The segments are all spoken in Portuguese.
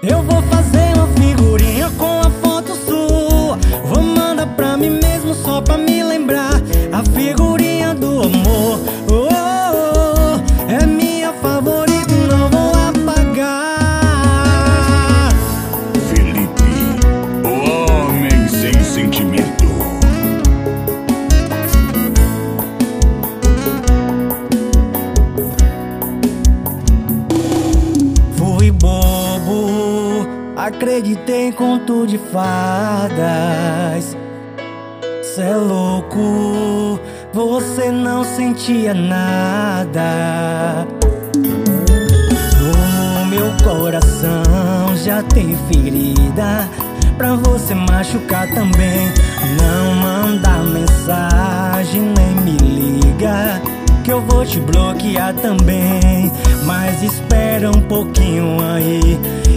Eu vou fazer uma figurinha com a foto sua. Vou mandar pra mim mesmo só pra me lembrar. A figurinha do amor, oh, oh, oh, é minha favorita e não vou apagar. Felipe, o homem sem sentimento. Fui bobo, acreditei em conto de fadas. Cê é louco, você não sentia nada. No meu coração já tem ferida pra você machucar também. Não manda mensagem nem me liga, que eu vou te bloquear também. Mas espera um pouquinho aí,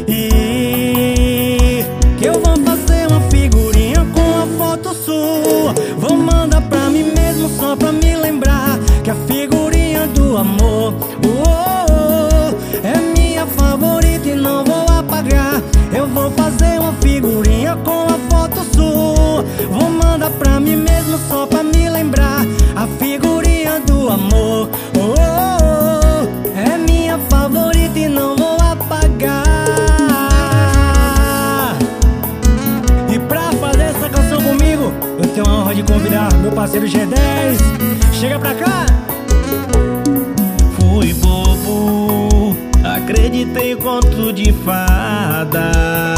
que eu vou fazer uma figurinha com a foto sua. Vou mandar pra mim mesmo só pra me lembrar. Que a figurinha do amor, oh, oh, oh, é minha favorita e não vou apagar. Eu vou fazer uma figurinha com a foto sua. Vou mandar pra mim mesmo só pra me lembrar. A figurinha do amor, oh, oh, oh, é minha favorita e não vou apagar. E pra fazer essa canção comigo, eu tenho a honra de convidar meu parceiro G10. Chega pra cá! Fui bobo, acreditei em conto de fada.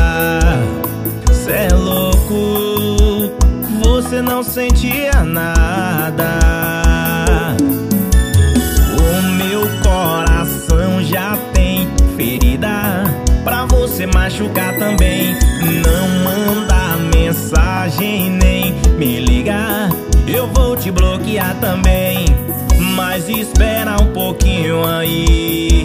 Cê é louco, você não sentia nada. O meu coração já tem ferida pra você machucar também. Não manda mensagem nem me ligar, eu vou te bloquear também. Mas espera um pouquinho aí,